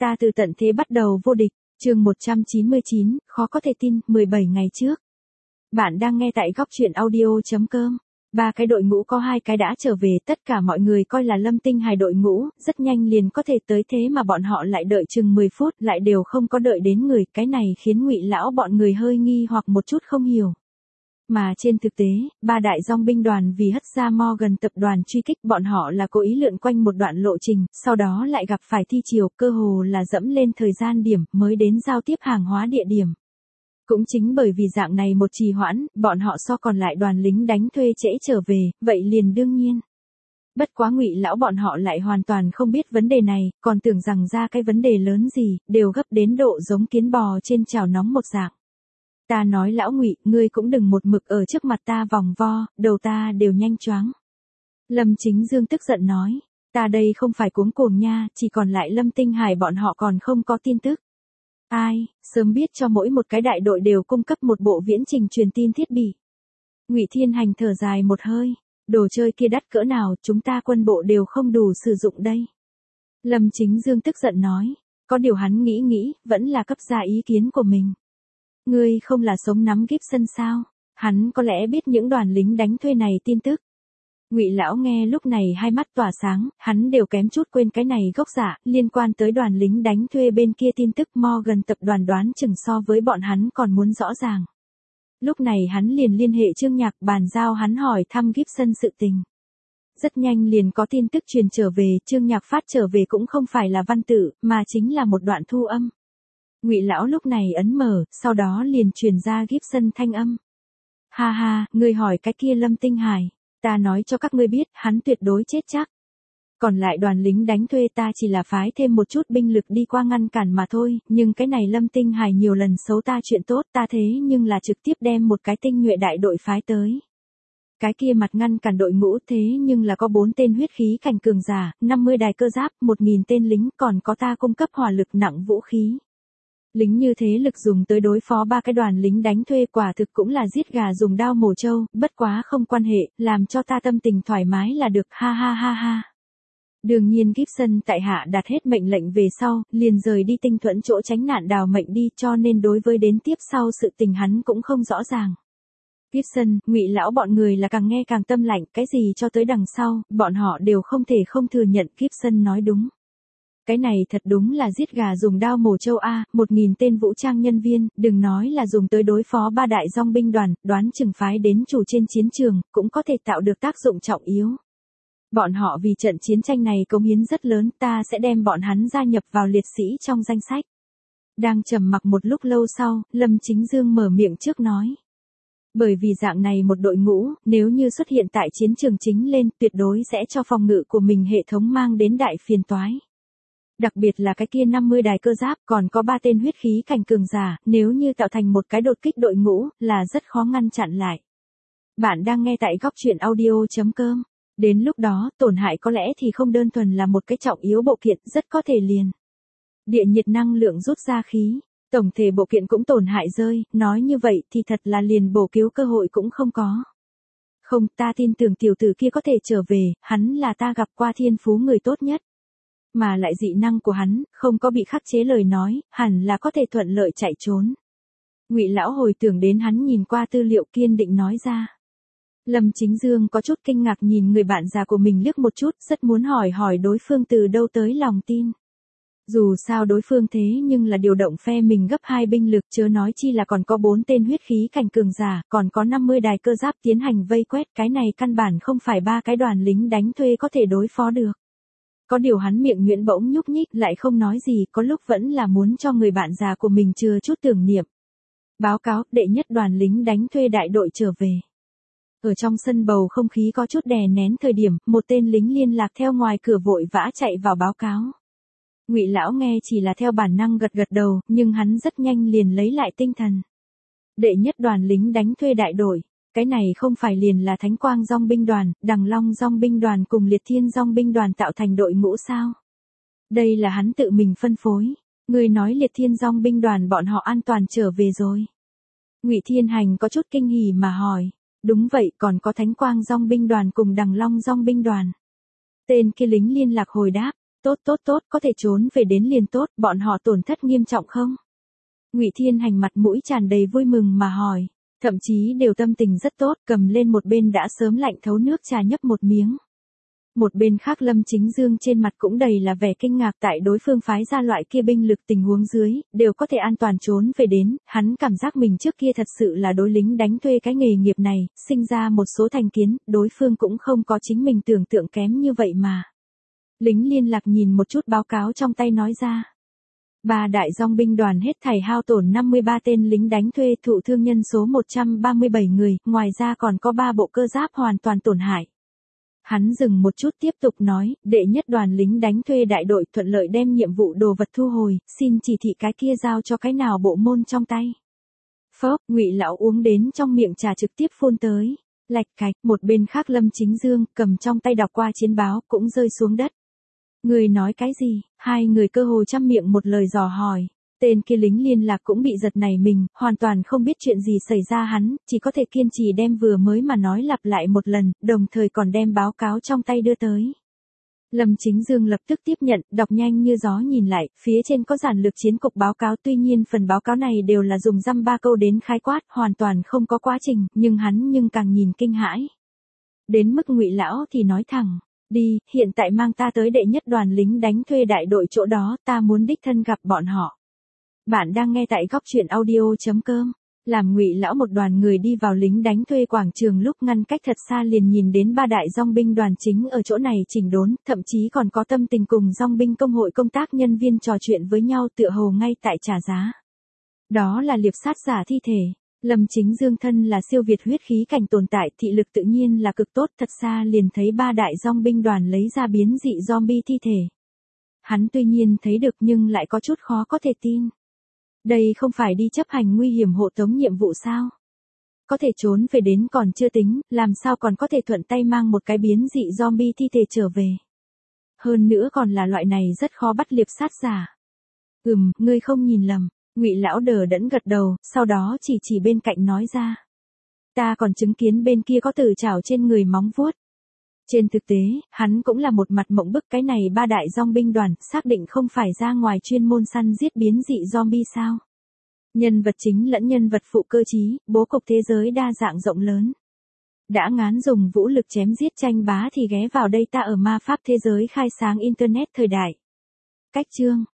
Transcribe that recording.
Ta từ tận thế bắt đầu vô địch, chương 199, khó có thể tin, 17 ngày trước. Bạn đang nghe tại góc truyện audio.com. Ba cái đội ngũ có 2 cái đã trở về, tất cả mọi người coi là Lâm Tinh Hải đội ngũ, rất nhanh liền có thể tới thế mà bọn họ lại đợi chừng 10 phút, lại đều không có đợi đến người, cái này khiến Ngụy lão bọn người hơi nghi hoặc một chút không hiểu. Mà trên thực tế, 3 đại dòng binh đoàn vì hất ra Morgan tập đoàn truy kích bọn họ là cố ý lượn quanh một đoạn lộ trình, sau đó lại gặp phải thi chiều, cơ hồ là dẫm lên thời gian điểm mới đến giao tiếp hàng hóa địa điểm. Cũng chính bởi vì dạng này một trì hoãn, bọn họ so còn lại đoàn lính đánh thuê trễ trở về, vậy liền đương nhiên. Bất quá Ngụy lão bọn họ lại hoàn toàn không biết vấn đề này, còn tưởng rằng ra cái vấn đề lớn gì, đều gấp đến độ giống kiến bò trên chảo nóng một dạng. Ta nói lão Ngụy, ngươi cũng đừng một mực ở trước mặt ta vòng vo, đầu ta đều nhanh choáng. Lâm Chính Dương tức giận nói, ta đây không phải cuống cuồng nha, chỉ còn lại Lâm Tinh Hải bọn họ còn không có tin tức. Ai, sớm biết cho mỗi một cái đại đội đều cung cấp một bộ viễn trình truyền tin thiết bị. Ngụy Thiên Hành thở dài một hơi, đồ chơi kia đắt cỡ nào, chúng ta quân bộ đều không đủ sử dụng đây. Lâm Chính Dương tức giận nói, có điều hắn nghĩ, vẫn là cấp ra ý kiến của mình. Ngươi không là sống nắm Gibson sao? Hắn có lẽ biết những đoàn lính đánh thuê này tin tức. Ngụy lão nghe lúc này hai mắt tỏa sáng, hắn đều kém chút quên cái này gốc dạ, liên quan tới đoàn lính đánh thuê bên kia tin tức Morgan tập đoàn đoán chừng so với bọn hắn còn muốn rõ ràng. Lúc này hắn liền liên hệ Trương Nhạc bàn giao hắn hỏi thăm Gibson sự tình. Rất nhanh liền có tin tức truyền trở về, Trương Nhạc phát trở về cũng không phải là văn tự, mà chính là một đoạn thu âm. Ngụy lão lúc này ấn mở, sau đó liền truyền ra Gibson thanh âm. Ha ha, ngươi hỏi cái kia Lâm Tinh Hải, ta nói cho các ngươi biết, hắn tuyệt đối chết chắc. Còn lại đoàn lính đánh thuê ta chỉ là phái thêm một chút binh lực đi qua ngăn cản mà thôi, nhưng cái này Lâm Tinh Hải nhiều lần xấu ta chuyện tốt, ta thế nhưng là trực tiếp đem một cái tinh nhuệ đại đội phái tới. Cái kia mặt ngăn cản đội ngũ thế nhưng là có 4 tên huyết khí cảnh cường giả, 50 đài cơ giáp, 1000 tên lính, còn có ta cung cấp hỏa lực nặng vũ khí. Lính như thế lực dùng tới đối phó 3 cái đoàn lính đánh thuê quả thực cũng là giết gà dùng đao mổ trâu, bất quá không quan hệ, làm cho ta tâm tình thoải mái là được, ha ha ha ha. Đương nhiên Gibson tại hạ đặt hết mệnh lệnh về sau, liền rời đi Tinh Thuẫn chỗ tránh nạn đào mệnh đi, cho nên đối với đến tiếp sau sự tình hắn cũng không rõ ràng. Gibson, Ngụy lão bọn người là càng nghe càng tâm lạnh, cái gì cho tới đằng sau, bọn họ đều không thể không thừa nhận Gibson nói đúng. Cái này thật đúng là giết gà dùng đao mổ trâu a, 1000 tên vũ trang nhân viên, đừng nói là dùng tới đối phó 3 đại dòng binh đoàn, đoán chừng phái đến chủ trên chiến trường, cũng có thể tạo được tác dụng trọng yếu. Bọn họ vì trận chiến tranh này cống hiến rất lớn, ta sẽ đem bọn hắn gia nhập vào liệt sĩ trong danh sách. Đang trầm mặc một lúc lâu sau, Lâm Chính Dương mở miệng trước nói. Bởi vì dạng này một đội ngũ, nếu như xuất hiện tại chiến trường chính lên, tuyệt đối sẽ cho phòng ngự của mình hệ thống mang đến đại phiền toái. Đặc biệt là cái kia 50 đài cơ giáp, còn có 3 tên huyết khí cảnh cường giả, nếu như tạo thành một cái đột kích đội ngũ, là rất khó ngăn chặn lại. Bạn đang nghe tại góc truyện audio.com. Đến lúc đó, tổn hại có lẽ thì không đơn thuần là một cái trọng yếu bộ kiện, rất có thể liền. Địa nhiệt năng lượng rút ra khí, tổng thể bộ kiện cũng tổn hại rơi, nói như vậy thì thật là liền bổ cứu cơ hội cũng không có. Không, ta tin tưởng tiểu tử kia có thể trở về, hắn là ta gặp qua thiên phú người tốt nhất. Mà lại dị năng của hắn, không có bị khắc chế lời nói, hẳn là có thể thuận lợi chạy trốn. Ngụy lão hồi tưởng đến hắn nhìn qua tư liệu kiên định nói ra. Lâm Chính Dương có chút kinh ngạc nhìn người bạn già của mình liếc một chút, rất muốn hỏi đối phương từ đâu tới lòng tin. Dù sao đối phương thế nhưng là điều động phe mình gấp 2 binh lực, chớ nói chi là còn có 4 tên huyết khí cảnh cường giả, còn có 50 đài cơ giáp tiến hành vây quét, cái này căn bản không phải 3 cái đoàn lính đánh thuê có thể đối phó được. Có điều hắn miệng Nguyễn bỗng nhúc nhích lại không nói gì, có lúc vẫn là muốn cho người bạn già của mình chừa chút tưởng niệm. Báo cáo, đệ nhất đoàn lính đánh thuê đại đội trở về. Ở trong sân bầu không khí có chút đè nén thời điểm, một tên lính liên lạc theo ngoài cửa vội vã chạy vào báo cáo. Ngụy lão nghe chỉ là theo bản năng gật gật đầu, nhưng hắn rất nhanh liền lấy lại tinh thần. Đệ nhất đoàn lính đánh thuê đại đội, cái này không phải liền là Thánh Quang Dòng binh đoàn, Đằng Long Dòng binh đoàn cùng Liệt Thiên Dòng binh đoàn tạo thành đội ngũ sao? Đây là hắn tự mình phân phối. Người nói Liệt Thiên Dòng binh đoàn bọn họ an toàn trở về rồi. Ngụy Thiên Hành có chút kinh hỉ mà hỏi. Đúng vậy, còn có Thánh Quang Dòng binh đoàn cùng Đằng Long Dòng binh đoàn. Tên kia lính liên lạc hồi đáp, Tốt, có thể trốn về đến liền tốt, bọn họ tổn thất nghiêm trọng không? Ngụy Thiên Hành mặt mũi tràn đầy vui mừng mà hỏi, thậm chí đều tâm tình rất tốt, cầm lên một bên đã sớm lạnh thấu nước trà nhấp một miếng. Một bên khác Lâm Chính Dương trên mặt cũng đầy là vẻ kinh ngạc tại đối phương phái ra loại kia binh lực tình huống dưới, đều có thể an toàn trốn về đến, hắn cảm giác mình trước kia thật sự là đối lính đánh thuê cái nghề nghiệp này, sinh ra một số thành kiến, đối phương cũng không có chính mình tưởng tượng kém như vậy mà. Lính liên lạc nhìn một chút báo cáo trong tay nói ra. 3 đại dòng binh đoàn hết thảy hao tổn 53 tên lính đánh thuê, thụ thương nhân số 137 người, ngoài ra còn có 3 bộ cơ giáp hoàn toàn tổn hại. Hắn dừng một chút tiếp tục nói, đệ nhất đoàn lính đánh thuê đại đội thuận lợi đem nhiệm vụ đồ vật thu hồi, xin chỉ thị cái kia giao cho cái nào bộ môn trong tay. Phốc, Ngụy lão uống đến trong miệng trà trực tiếp phun tới. Lạch cạch, một bên khác Lâm Chính Dương cầm trong tay đọc qua chiến báo cũng rơi xuống đất. Người nói cái gì? Hai người cơ hồ trăm miệng một lời dò hỏi. Tên kia lính liên lạc cũng bị giật nảy mình, hoàn toàn không biết chuyện gì xảy ra hắn, chỉ có thể kiên trì đem vừa mới mà nói lặp lại một lần, đồng thời còn đem báo cáo trong tay đưa tới. Lâm Chính Dương lập tức tiếp nhận, đọc nhanh như gió nhìn lại, phía trên có giản lược chiến cục báo cáo, tuy nhiên phần báo cáo này đều là dùng dăm ba câu đến khái quát, hoàn toàn không có quá trình, nhưng hắn càng nhìn kinh hãi. Đến mức Ngụy lão thì nói thẳng, đi, hiện tại mang ta tới đệ nhất đoàn lính đánh thuê đại đội chỗ đó, ta muốn đích thân gặp bọn họ. Bạn đang nghe tại góc truyện audio.com. Làm Ngụy lão một đoàn người đi vào lính đánh thuê quảng trường lúc ngăn cách thật xa liền nhìn đến 3 đại dòng binh đoàn chính ở chỗ này chỉnh đốn, thậm chí còn có tâm tình cùng dòng binh công hội công tác nhân viên trò chuyện với nhau tựa hồ ngay tại trả giá. Đó là liệp sát giả thi thể. Lâm Chính Dương thân là siêu việt huyết khí cảnh tồn tại, thị lực tự nhiên là cực tốt, thật xa liền thấy 3 đại dòng binh đoàn lấy ra biến dị zombie thi thể. Hắn tuy nhiên thấy được nhưng lại có chút khó có thể tin. Đây không phải đi chấp hành nguy hiểm hộ tống nhiệm vụ sao? Có thể trốn về đến còn chưa tính, làm sao còn có thể thuận tay mang một cái biến dị zombie thi thể trở về. Hơn nữa còn là loại này rất khó bắt liệp sát giả. Ngươi không nhìn lầm. Ngụy lão đờ đẫn gật đầu, sau đó chỉ bên cạnh nói ra. Ta còn chứng kiến bên kia có từ chảo trên người móng vuốt. Trên thực tế, hắn cũng là một mặt mộng bức, cái này 3 đại dòng binh đoàn, xác định không phải ra ngoài chuyên môn săn giết biến dị zombie sao. Nhân vật chính lẫn nhân vật phụ cơ trí, bố cục thế giới đa dạng rộng lớn. Đã ngán dùng vũ lực chém giết tranh bá thì ghé vào đây ta ở ma pháp thế giới khai sáng Internet thời đại. Cách chương.